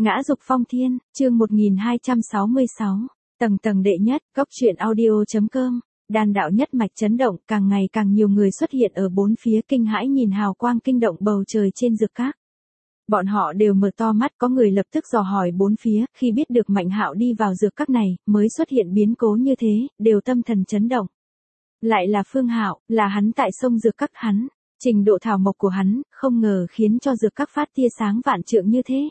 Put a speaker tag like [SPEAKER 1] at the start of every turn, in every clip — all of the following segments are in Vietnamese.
[SPEAKER 1] Ngã dục phong thiên, chương 1266, tầng tầng đệ nhất, góc truyện audio.com, đan đạo nhất mạch chấn động, càng ngày càng nhiều người xuất hiện ở bốn phía kinh hãi nhìn hào quang kinh động bầu trời trên dược các. Bọn họ đều mở to mắt, có người lập tức dò hỏi bốn phía, khi biết được Mạnh Hạo đi vào dược các này, mới xuất hiện biến cố như thế, đều tâm thần chấn động. Lại là Phương Hạo, là hắn tại sông dược các hắn, trình độ thảo mộc của hắn, không ngờ khiến cho dược các phát tia sáng vạn trượng như thế.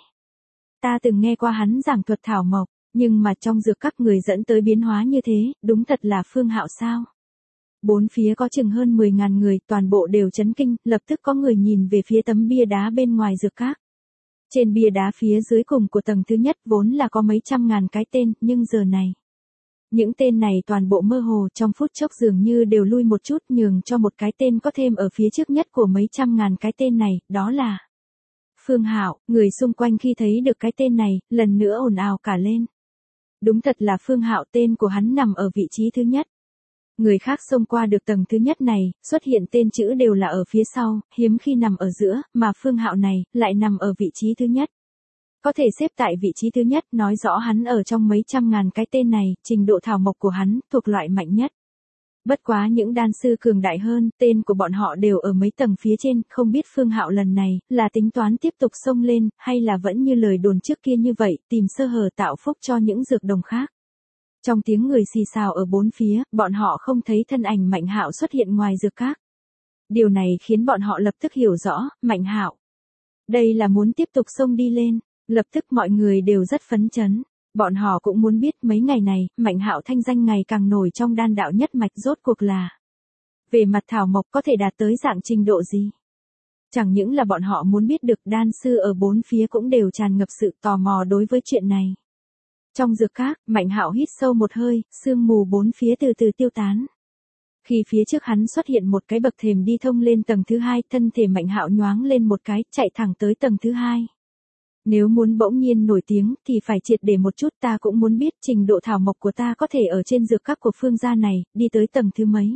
[SPEAKER 1] Ta từng nghe qua hắn giảng thuật thảo mộc, nhưng mà trong dược các người dẫn tới biến hóa như thế, đúng thật là Phương Hạo sao? Bốn phía có chừng hơn 10.000 người, toàn bộ đều chấn kinh, lập tức có người nhìn về phía tấm bia đá bên ngoài dược các. Trên bia đá phía dưới cùng của tầng thứ nhất vốn là có mấy trăm ngàn cái tên, nhưng giờ này, những tên này toàn bộ mơ hồ, trong phút chốc dường như đều lui một chút, nhường cho một cái tên có thêm ở phía trước nhất của mấy trăm ngàn cái tên này, đó là Phương Hạo. Người xung quanh khi thấy được cái tên này, lần nữa ồn ào cả lên. Đúng thật là Phương Hạo, tên của hắn nằm ở vị trí thứ nhất. Người khác xông qua được tầng thứ nhất này, xuất hiện tên chữ đều là ở phía sau, hiếm khi nằm ở giữa, mà Phương Hạo này, lại nằm ở vị trí thứ nhất. Có thể xếp tại vị trí thứ nhất, nói rõ hắn ở trong mấy trăm ngàn cái tên này, trình độ thảo mộc của hắn, thuộc loại mạnh nhất. Bất quá những đan sư cường đại hơn, tên của bọn họ đều ở mấy tầng phía trên, không biết Phương Hạo lần này, là tính toán tiếp tục xông lên, hay là vẫn như lời đồn trước kia như vậy, tìm sơ hở tạo phúc cho những dược đồng khác. Trong tiếng người xì xào ở bốn phía, bọn họ không thấy thân ảnh Mạnh Hạo xuất hiện ngoài dược các. Điều này khiến bọn họ lập tức hiểu rõ, Mạnh Hạo. Đây là muốn tiếp tục xông đi lên, lập tức mọi người đều rất phấn chấn. Bọn họ cũng muốn biết mấy ngày này, Mạnh Hạo thanh danh ngày càng nổi trong đan đạo nhất mạch rốt cuộc là. Về mặt thảo mộc có thể đạt tới dạng trình độ gì? Chẳng những là bọn họ muốn biết được, đan sư ở bốn phía cũng đều tràn ngập sự tò mò đối với chuyện này. Trong dược các, Mạnh Hạo hít sâu một hơi, sương mù bốn phía từ từ tiêu tán. Khi phía trước hắn xuất hiện một cái bậc thềm đi thông lên tầng thứ hai, thân thể Mạnh Hạo nhoáng lên một cái, chạy thẳng tới tầng thứ hai. Nếu muốn bỗng nhiên nổi tiếng thì phải triệt để một chút, ta cũng muốn biết trình độ thảo mộc của ta có thể ở trên dược các của Phương gia này, đi tới tầng thứ mấy.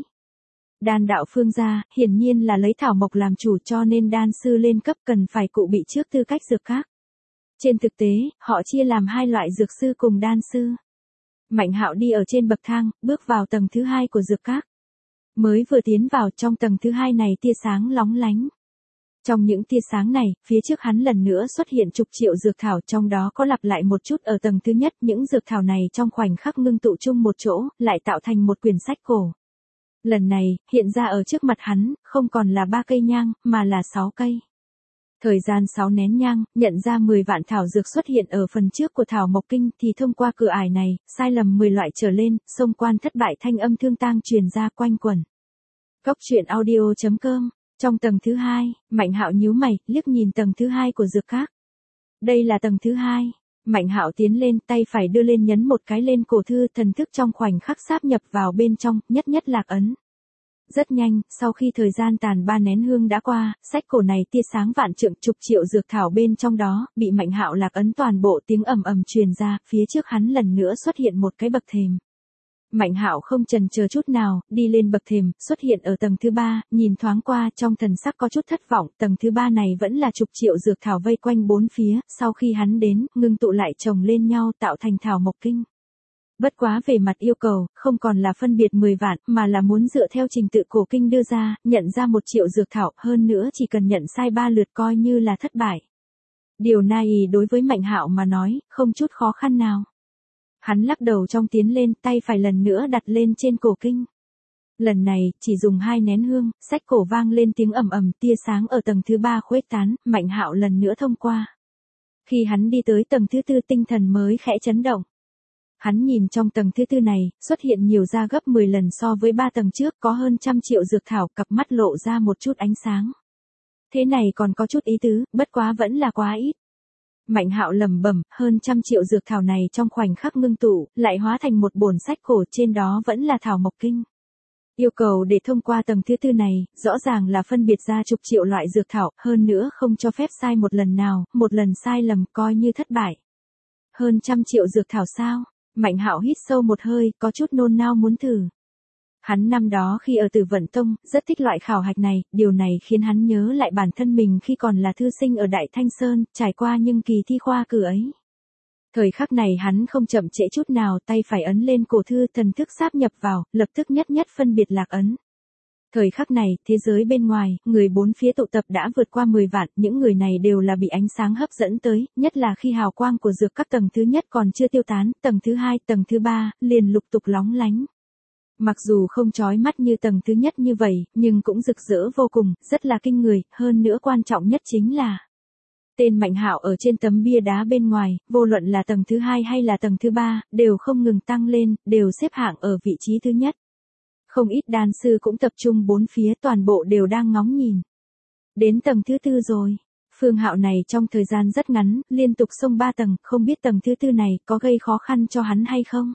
[SPEAKER 1] Đan đạo Phương gia, hiển nhiên là lấy thảo mộc làm chủ, cho nên đan sư lên cấp cần phải cụ bị trước tư cách dược các. Trên thực tế, họ chia làm hai loại dược sư cùng đan sư. Mạnh Hạo đi ở trên bậc thang, bước vào tầng thứ hai của dược các. Mới vừa tiến vào, trong tầng thứ hai này tia sáng lóng lánh. Trong những tia sáng này, phía trước hắn lần nữa xuất hiện chục triệu dược thảo, trong đó có lặp lại một chút ở tầng thứ nhất, những dược thảo này trong khoảnh khắc ngưng tụ chung một chỗ, lại tạo thành một quyển sách cổ. Lần này, hiện ra ở trước mặt hắn, không còn là 3 cây nhang, mà là 6 cây. Thời gian 6 nén nhang, nhận ra 10 vạn thảo dược xuất hiện ở phần trước của thảo mộc kinh, thì thông qua cửa ải này, sai lầm 10 loại trở lên, xông quan thất bại, thanh âm thương tang truyền ra quanh quẩn. Góc truyện audio.com. Trong tầng thứ hai, Mạnh Hạo nhíu mày, liếc nhìn tầng thứ hai của dược các. Đây là tầng thứ hai. Mạnh Hạo tiến lên, tay phải đưa lên nhấn một cái lên cổ thư, thần thức trong khoảnh khắc sáp nhập vào bên trong, nhất nhất lạc ấn. Rất nhanh, sau khi thời gian tàn 3 nén hương đã qua, sách cổ này tia sáng vạn trượng, chục triệu dược thảo bên trong đó, bị Mạnh Hạo lạc ấn toàn bộ, tiếng ầm ầm truyền ra, phía trước hắn lần nữa xuất hiện một cái bậc thềm. Mạnh Hạo không chần chờ chút nào, đi lên bậc thềm, xuất hiện ở tầng thứ 3, nhìn thoáng qua, trong thần sắc có chút thất vọng, tầng thứ 3 này vẫn là chục triệu dược thảo vây quanh bốn phía, sau khi hắn đến, ngưng tụ lại chồng lên nhau tạo thành thảo mộc kinh. Bất quá về mặt yêu cầu, không còn là phân biệt 10 vạn, mà là muốn dựa theo trình tự cổ kinh đưa ra, nhận ra 1 triệu dược thảo, hơn nữa chỉ cần nhận sai 3 lượt coi như là thất bại. Điều này đối với Mạnh Hạo mà nói, không chút khó khăn nào. Hắn lắc đầu trong tiến lên, tay phải lần nữa đặt lên trên cổ kinh. Lần này, chỉ dùng 2 nén hương, sách cổ vang lên tiếng ầm ầm, tia sáng ở tầng thứ 3 khuếch tán, Mạnh Hạo lần nữa thông qua. Khi hắn đi tới tầng thứ 4, tinh thần mới khẽ chấn động. Hắn nhìn trong tầng thứ 4 này, xuất hiện nhiều ra gấp 10 lần so với 3 tầng trước, có hơn 100 triệu dược thảo, cặp mắt lộ ra một chút ánh sáng. Thế này còn có chút ý tứ, bất quá vẫn là quá ít. Mạnh Hạo lẩm bẩm, hơn 100 triệu dược thảo này trong khoảnh khắc ngưng tụ, lại hóa thành một bổn sách cổ, trên đó vẫn là thảo mộc kinh. Yêu cầu để thông qua tầng thứ 4 này, rõ ràng là phân biệt ra chục triệu loại dược thảo, hơn nữa không cho phép sai một lần nào, một lần sai lầm coi như thất bại. Hơn 100 triệu dược thảo sao? Mạnh Hạo hít sâu một hơi, có chút nôn nao muốn thử. Hắn năm đó khi ở Tử Vận Tông, rất thích loại khảo hạch này, điều này khiến hắn nhớ lại bản thân mình khi còn là thư sinh ở Đại Thanh Sơn, trải qua những kỳ thi khoa cử ấy. Thời khắc này hắn không chậm trễ chút nào, tay phải ấn lên cổ thư, thần thức sáp nhập vào, lập tức nhất nhất phân biệt lạc ấn. Thời khắc này, thế giới bên ngoài, người bốn phía tụ tập đã vượt qua 10 vạn, những người này đều là bị ánh sáng hấp dẫn tới, nhất là khi hào quang của dược các tầng thứ nhất còn chưa tiêu tán, tầng thứ hai, tầng thứ ba, liền lục tục lóng lánh. Mặc dù không chói mắt như tầng thứ nhất như vậy, nhưng cũng rực rỡ vô cùng, rất là kinh người, hơn nữa quan trọng nhất chính là tên Mạnh Hạo ở trên tấm bia đá bên ngoài, vô luận là tầng thứ hai hay là tầng thứ ba, đều không ngừng tăng lên, đều xếp hạng ở vị trí thứ nhất. Không ít đan sư cũng tập trung bốn phía, toàn bộ đều đang ngóng nhìn. Đến tầng thứ tư rồi. Phương Hạo này trong thời gian rất ngắn, liên tục xông 3 tầng, không biết tầng thứ tư này có gây khó khăn cho hắn hay không?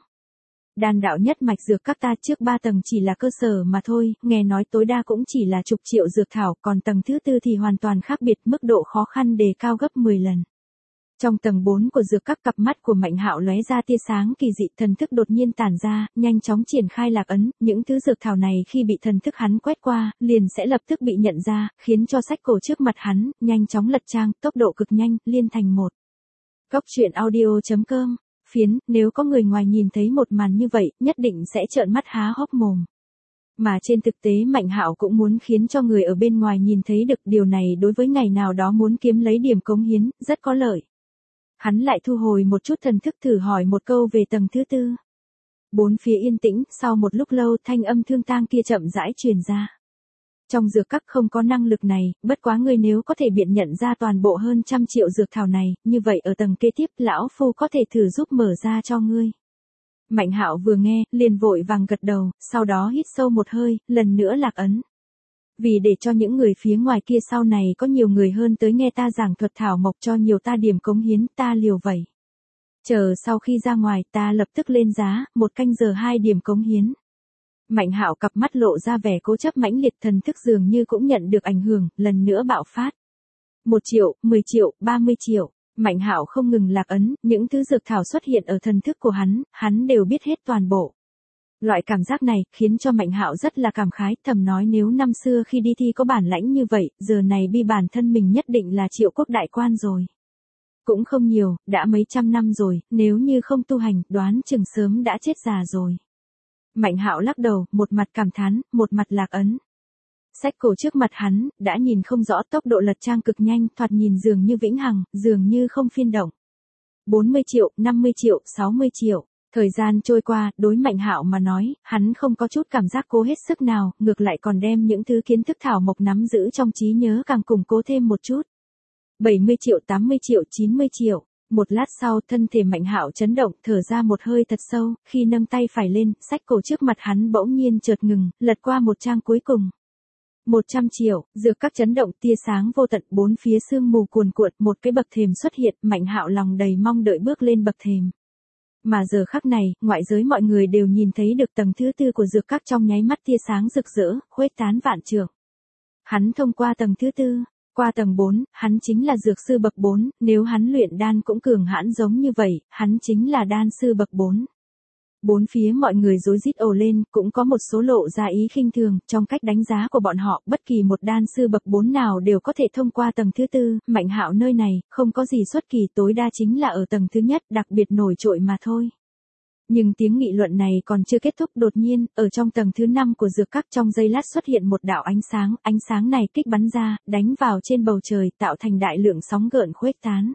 [SPEAKER 1] Đan đạo nhất mạch dược các ta trước 3 tầng chỉ là cơ sở mà thôi, nghe nói tối đa cũng chỉ là chục triệu dược thảo, còn tầng thứ tư thì hoàn toàn khác biệt, mức độ khó khăn đề cao gấp 10 lần. Trong tầng 4 của dược các, cặp mắt của Mạnh Hạo lóe ra tia sáng kỳ dị, thần thức đột nhiên tản ra, nhanh chóng triển khai lạc ấn, những thứ dược thảo này khi bị thần thức hắn quét qua, liền sẽ lập tức bị nhận ra, khiến cho sách cổ trước mặt hắn nhanh chóng lật trang, tốc độ cực nhanh, liên thành một. Góc truyện audio.com. Phiến, nếu có người ngoài nhìn thấy một màn như vậy, nhất định sẽ trợn mắt há hốc mồm. Mà trên thực tế Mạnh Hạo cũng muốn khiến cho người ở bên ngoài nhìn thấy được, điều này đối với ngày nào đó muốn kiếm lấy điểm cống hiến, rất có lợi. Hắn lại thu hồi một chút thần thức, thử hỏi một câu về tầng thứ tư. Bốn phía yên tĩnh, sau một lúc lâu thanh âm thương tang kia chậm rãi truyền ra. Trong dược các không có năng lực này, bất quá ngươi nếu có thể biện nhận ra toàn bộ hơn 100 triệu dược thảo này, như vậy ở tầng kế tiếp lão phu có thể thử giúp mở ra cho ngươi. Mạnh Hạo vừa nghe, liền vội vàng gật đầu, sau đó hít sâu một hơi, lần nữa lạc ấn. Vì để cho những người phía ngoài kia sau này có nhiều người hơn tới nghe ta giảng thuật thảo mộc cho nhiều ta điểm cống hiến, ta liều vậy. Chờ sau khi ra ngoài ta lập tức lên giá, 1 canh giờ 2 điểm cống hiến. Mạnh Hạo cặp mắt lộ ra vẻ cố chấp mãnh liệt, thần thức dường như cũng nhận được ảnh hưởng, lần nữa bạo phát. 1 triệu, 10 triệu, 30 triệu. Mạnh Hạo không ngừng lạc ấn, những thứ dược thảo xuất hiện ở thần thức của hắn đều biết hết toàn bộ. Loại cảm giác này khiến cho Mạnh Hạo rất là cảm khái, thầm nói nếu năm xưa khi đi thi có bản lãnh như vậy, giờ này bi bản thân mình nhất định là triệu quốc đại quan rồi. Cũng không nhiều, đã mấy trăm năm rồi, nếu như không tu hành, đoán chừng sớm đã chết già rồi. Mạnh Hạo lắc đầu, một mặt cảm thán, một mặt lạc ấn. Sách cổ trước mặt hắn, đã nhìn không rõ, tốc độ lật trang cực nhanh, thoạt nhìn dường như vĩnh hằng, dường như không phiên động. 40 triệu, 50 triệu, 60 triệu. Thời gian trôi qua, đối Mạnh Hạo mà nói, hắn không có chút cảm giác cố hết sức nào, ngược lại còn đem những thứ kiến thức thảo mộc nắm giữ trong trí nhớ càng củng cố thêm một chút. 70 triệu, 80 triệu, 90 triệu. Một lát sau, thân thể Mạnh Hạo chấn động, thở ra một hơi thật sâu, khi nâng tay phải lên, sách cổ trước mặt hắn bỗng nhiên chợt ngừng, lật qua một trang cuối cùng. 100 triệu, dược các chấn động, tia sáng vô tận, bốn phía sương mù cuồn cuộn, một cái bậc thềm xuất hiện, Mạnh Hạo lòng đầy mong đợi bước lên bậc thềm. Mà giờ khắc này, ngoại giới mọi người đều nhìn thấy được tầng thứ tư của dược các, trong nháy mắt tia sáng rực rỡ, khuếch tán vạn trượng. Hắn thông qua tầng thứ tư, qua tầng 4, hắn chính là dược sư bậc 4, nếu hắn luyện đan cũng cường hãn giống như vậy, hắn chính là đan sư bậc 4. Bốn phía mọi người rối rít ồ lên, cũng có một số lộ ra ý khinh thường, trong cách đánh giá của bọn họ, bất kỳ một đan sư bậc 4 nào đều có thể thông qua tầng thứ tư, Mạnh Hạo nơi này, không có gì xuất kỳ, tối đa chính là ở tầng thứ nhất, đặc biệt nổi trội mà thôi. Nhưng tiếng nghị luận này còn chưa kết thúc, đột nhiên, ở trong tầng thứ 5 của dược các, trong giây lát xuất hiện một đạo ánh sáng này kích bắn ra, đánh vào trên bầu trời, tạo thành đại lượng sóng gợn khuếch tán.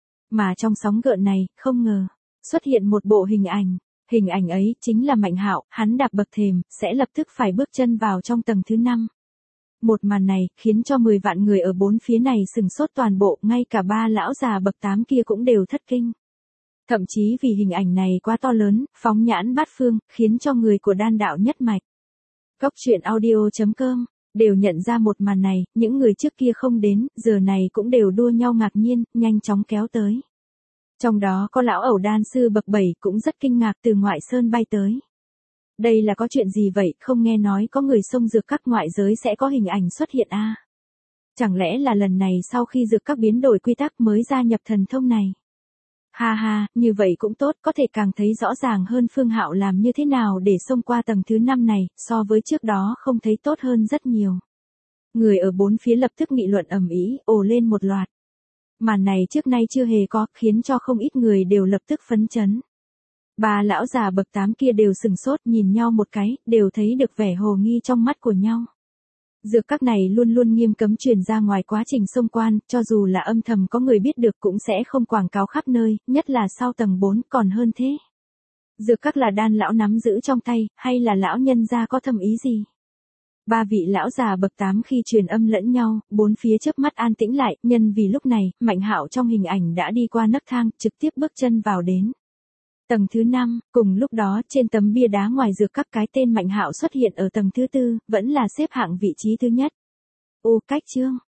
[SPEAKER 1] Mà trong sóng gợn này, không ngờ, xuất hiện một bộ hình ảnh. Hình ảnh ấy chính là Mạnh Hạo, hắn đạp bậc thềm, sẽ lập tức phải bước chân vào trong tầng thứ 5. Một màn này khiến cho 10 vạn người ở bốn phía này sừng sốt toàn bộ, ngay cả 3 lão già bậc 8 kia cũng đều thất kinh. Thậm chí vì hình ảnh này quá to lớn, phóng nhãn bát phương, khiến cho người của đan đạo nhất mạch. Góc truyện audio.com đều nhận ra một màn này, những người trước kia không đến, giờ này cũng đều đua nhau ngạc nhiên, nhanh chóng kéo tới. Trong đó có lão ẩu đan sư bậc 7 cũng rất kinh ngạc, từ ngoại sơn bay tới. Đây là có chuyện gì vậy, không nghe nói có người xông dược các ngoại giới sẽ có hình ảnh xuất hiện à? Chẳng lẽ là lần này sau khi dược các biến đổi quy tắc mới gia nhập thần thông này? Ha ha, như vậy cũng tốt, có thể càng thấy rõ ràng hơn Phương Hạo làm như thế nào để xông qua tầng thứ 5 này, so với trước đó không thấy tốt hơn rất nhiều. Người ở bốn phía lập tức nghị luận ầm ĩ, ồ lên một loạt. Màn này trước nay chưa hề có, khiến cho không ít người đều lập tức phấn chấn. Ba lão già bậc 8 kia đều sừng sốt nhìn nhau một cái, đều thấy được vẻ hồ nghi trong mắt của nhau. Dược các này luôn luôn nghiêm cấm truyền ra ngoài quá trình xông quan, cho dù là âm thầm có người biết được cũng sẽ không quảng cáo khắp nơi, nhất là sau tầng 4 còn hơn thế. Dược các là đan lão nắm giữ trong tay, hay là lão nhân gia có thâm ý gì? Ba vị lão già bậc 8 khi truyền âm lẫn nhau, bốn phía chớp mắt an tĩnh lại, nhân vì lúc này, Mạnh Hạo trong hình ảnh đã đi qua nấc thang, trực tiếp bước chân vào đến tầng thứ 5, cùng lúc đó trên tấm bia đá ngoài dược các cái tên Mạnh Hạo xuất hiện ở tầng thứ 4, vẫn là xếp hạng vị trí thứ nhất. Ô cách chương,